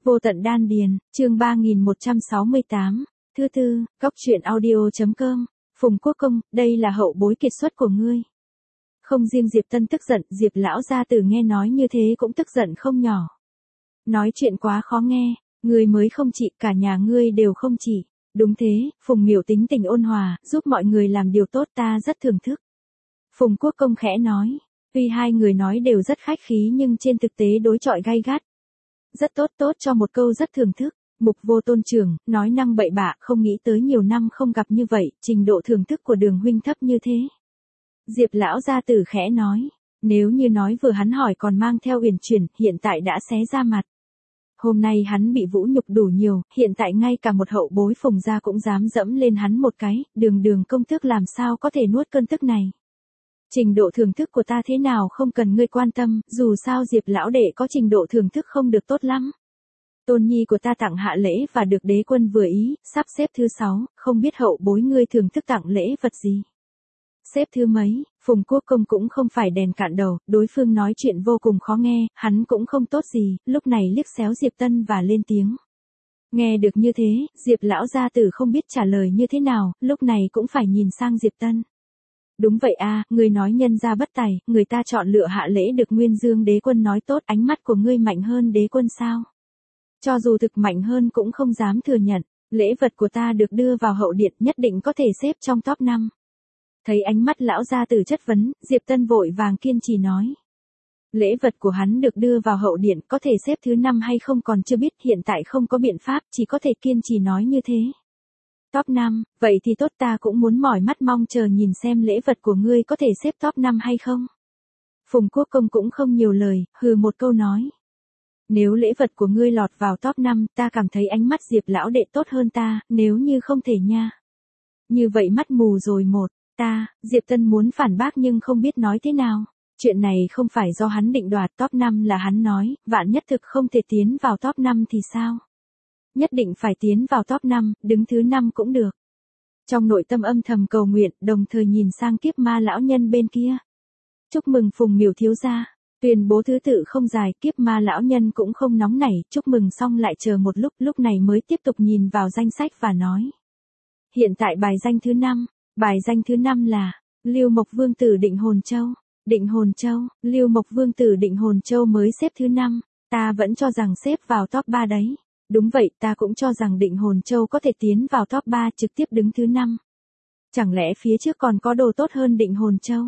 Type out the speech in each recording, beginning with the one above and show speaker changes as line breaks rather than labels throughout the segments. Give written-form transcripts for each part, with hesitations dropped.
Vô tận đan điền, chương 3168, thứ tư, góc truyện audio.com, Phùng Quốc Công, đây là hậu bối kiệt xuất của ngươi. Không riêng Diệp Tân tức giận, Diệp lão gia tử nghe nói như thế cũng tức giận không nhỏ. Nói chuyện quá khó nghe, ngươi mới không trị, cả nhà ngươi đều không trị. Đúng thế, Phùng Miểu tính tình ôn hòa, giúp mọi người làm điều tốt, ta rất thưởng thức. Phùng Quốc Công khẽ nói, tuy hai người nói đều rất khách khí nhưng trên thực tế đối chọi gay gắt. Rất tốt cho một câu rất thưởng thức. Mục Vô Tôn trưởng, nói năng bậy bạ, không nghĩ tới nhiều năm không gặp như vậy, trình độ thưởng thức của Đường huynh thấp như thế. Diệp lão gia tử khẽ nói, nếu như nói vừa hắn hỏi còn mang theo uyển chuyển, hiện tại đã xé ra mặt. Hôm nay hắn bị vũ nhục đủ nhiều, hiện tại ngay cả một hậu bối Phùng gia cũng dám dẫm lên hắn một cái, Đường công tước làm sao có thể nuốt cơn tức này. Trình độ thưởng thức của ta thế nào không cần ngươi quan tâm, dù sao Diệp lão đệ có trình độ thưởng thức không được tốt lắm. Tôn nhi của ta tặng hạ lễ và được đế quân vừa ý, sắp xếp thứ 6, không biết hậu bối ngươi thưởng thức tặng lễ vật gì. Xếp thứ mấy, Phùng Quốc Công cũng không phải đèn cạn đầu, đối phương nói chuyện vô cùng khó nghe, hắn cũng không tốt gì, lúc này liếc xéo Diệp Tân và lên tiếng. Nghe được như thế, Diệp lão gia tử không biết trả lời như thế nào, lúc này cũng phải nhìn sang Diệp Tân. Đúng vậy a, ngươi nói nhân gia bất tài, người ta chọn lựa hạ lễ được Nguyên Dương đế quân nói tốt, ánh mắt của ngươi mạnh hơn đế quân sao? Cho dù thực mạnh hơn cũng không dám thừa nhận, lễ vật của ta được đưa vào hậu điện nhất định có thể xếp trong top 5. Thấy ánh mắt lão gia tử chất vấn, Diệp Tân vội vàng kiên trì nói. Lễ vật của hắn được đưa vào hậu điện có thể xếp thứ 5 hay không còn chưa biết, hiện tại không có biện pháp, chỉ có thể kiên trì nói như thế. Top 5, vậy thì tốt, ta cũng muốn mỏi mắt mong chờ nhìn xem lễ vật của ngươi có thể xếp top 5 hay không. Phùng Quốc Công cũng không nhiều lời, hừ một câu nói. Nếu lễ vật của ngươi lọt vào top 5, ta cảm thấy ánh mắt Diệp lão đệ tốt hơn ta, nếu như không thể nha. Như vậy mắt mù rồi một, Diệp Tân muốn phản bác nhưng không biết nói thế nào. Chuyện này không phải do hắn định đoạt, top 5 là hắn nói, vạn nhất thực không thể tiến vào top 5 thì sao? Nhất định phải tiến vào top 5, đứng thứ 5 cũng được. Trong nội tâm âm thầm cầu nguyện, đồng thời nhìn sang Kiếp Ma lão nhân bên kia. Chúc mừng Phùng Miểu thiếu gia. Tuyên bố thứ tự không dài, Kiếp Ma lão nhân cũng không nóng nảy, chúc mừng xong lại chờ một lúc này mới tiếp tục nhìn vào danh sách và nói. Hiện tại bài danh thứ 5, bài danh thứ 5 là Lưu Mộc Vương tử Định Hồn Châu. Định Hồn Châu, Lưu Mộc Vương tử Định Hồn Châu mới xếp thứ 5, ta vẫn cho rằng xếp vào top 3 đấy. Đúng vậy, ta cũng cho rằng Định Hồn Châu có thể tiến vào top 3 trực tiếp đứng thứ 5. Chẳng lẽ phía trước còn có đồ tốt hơn Định Hồn Châu?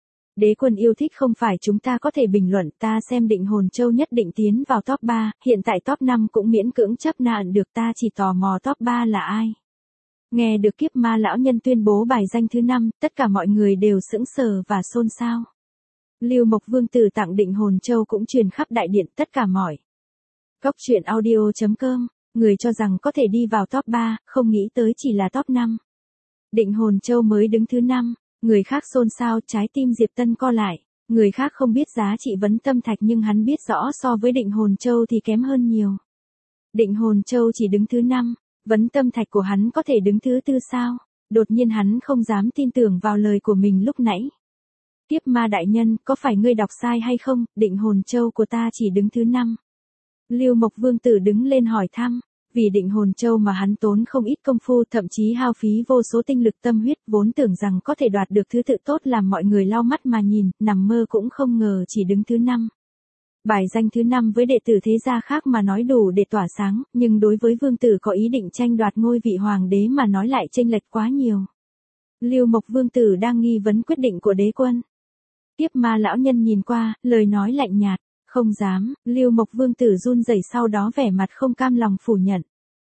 Đế quân yêu thích không phải chúng ta có thể bình luận, ta xem Định Hồn Châu nhất định tiến vào top 3, hiện tại top 5 cũng miễn cưỡng chấp nhận được, ta chỉ tò mò top 3 là ai. Nghe được Kiếp Ma lão nhân tuyên bố bài danh thứ 5, tất cả mọi người đều sững sờ và xôn xao. Lưu Mộc Vương tử tặng Định Hồn Châu cũng truyền khắp đại điện, tất cả mọi. Góc truyện audio.com, người cho rằng có thể đi vào top 3, không nghĩ tới chỉ là top 5. Định Hồn Châu mới đứng thứ 5, người khác xôn xao, trái tim Diệp Tân co lại, người khác không biết giá trị vấn tâm thạch nhưng hắn biết rõ so với Định Hồn Châu thì kém hơn nhiều. Định Hồn Châu chỉ đứng thứ 5, vấn tâm thạch của hắn có thể đứng thứ 4 sao? Đột nhiên hắn không dám tin tưởng vào lời của mình lúc nãy. Kiếp Ma đại nhân, có phải ngươi đọc sai hay không? Định Hồn Châu của ta chỉ đứng thứ 5. Lưu Mộc Vương tử đứng lên hỏi thăm, vì Định Hồn Châu mà hắn tốn không ít công phu, thậm chí hao phí vô số tinh lực tâm huyết, vốn tưởng rằng có thể đoạt được thứ tự tốt làm mọi người lau mắt mà nhìn, nằm mơ cũng không ngờ chỉ đứng thứ 5. Bài danh thứ 5 với đệ tử thế gia khác mà nói đủ để tỏa sáng, nhưng đối với vương tử có ý định tranh đoạt ngôi vị hoàng đế mà nói lại chênh lệch quá nhiều. Lưu Mộc Vương tử đang nghi vấn quyết định của đế quân. Kiếp Ma lão nhân nhìn qua, lời nói lạnh nhạt. Không dám, Lưu Mộc Vương tử run rẩy sau đó vẻ mặt không cam lòng phủ nhận.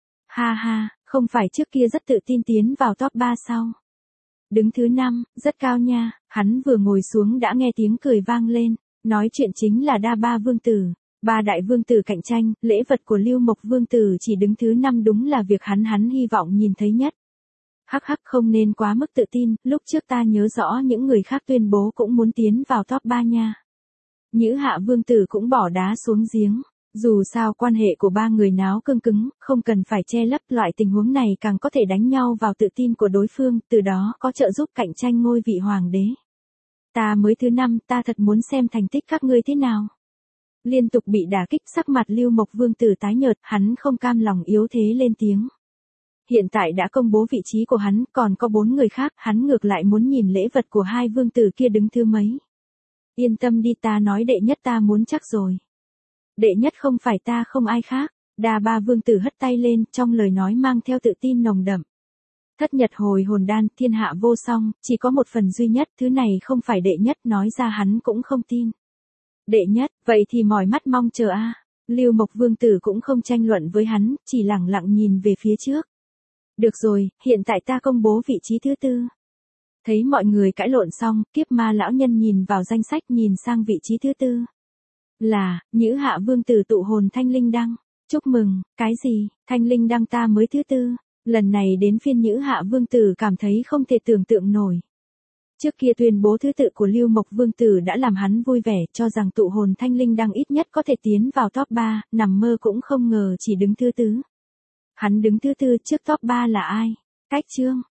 Ha, không phải trước kia rất tự tin tiến vào top 3 sao? Đứng thứ 5, rất cao nha, hắn vừa ngồi xuống đã nghe tiếng cười vang lên, nói chuyện chính là Đa Ba Vương tử. Ba đại vương tử cạnh tranh, lễ vật của Lưu Mộc Vương tử chỉ đứng thứ 5 đúng là việc hắn hy vọng nhìn thấy nhất. Hắc không nên quá mức tự tin, lúc trước ta nhớ rõ những người khác tuyên bố cũng muốn tiến vào top 3 nha. Nhữ Hạ Vương tử cũng bỏ đá xuống giếng. Dù sao quan hệ của ba người náo cương cứng, không cần phải che lấp, loại tình huống này càng có thể đánh nhau vào tự tin của đối phương, từ đó có trợ giúp cạnh tranh ngôi vị hoàng đế. Ta mới thứ 5, ta thật muốn xem thành tích các ngươi thế nào. Liên tục bị đả kích, sắc mặt Lưu Mộc Vương tử tái nhợt, hắn không cam lòng yếu thế lên tiếng. Hiện tại đã công bố vị trí của hắn, còn có 4 người khác, hắn ngược lại muốn nhìn lễ vật của hai vương tử kia đứng thứ mấy. Yên tâm đi, ta nói đệ nhất ta muốn chắc rồi. Đệ nhất không phải ta không ai khác. Đa Ba vương tử hất tay lên, trong lời nói mang theo tự tin nồng đậm. Thất nhật hồi hồn đan, thiên hạ vô song, chỉ có một phần duy nhất, thứ này không phải đệ nhất, nói ra hắn cũng không tin. Đệ nhất, vậy thì mỏi mắt mong chờ a. Lưu Mộc Vương tử cũng không tranh luận với hắn, chỉ lẳng lặng nhìn về phía trước. Được rồi, hiện tại ta công bố vị trí thứ tư. Thấy mọi người cãi lộn xong, Kiếp Ma lão nhân nhìn vào danh sách, nhìn sang vị trí thứ tư. Là, Nhữ Hạ Vương tử tụ hồn thanh linh đăng. Chúc mừng, cái gì, thanh linh đăng ta mới thứ tư. Lần này đến phiên Nhữ Hạ Vương tử cảm thấy không thể tưởng tượng nổi. Trước kia tuyên bố thứ tự của Lưu Mộc Vương tử đã làm hắn vui vẻ, cho rằng tụ hồn thanh linh đăng ít nhất có thể tiến vào top 3, nằm mơ cũng không ngờ chỉ đứng thứ tư. Hắn đứng thứ tư, trước top 3 là ai? Cách Trương.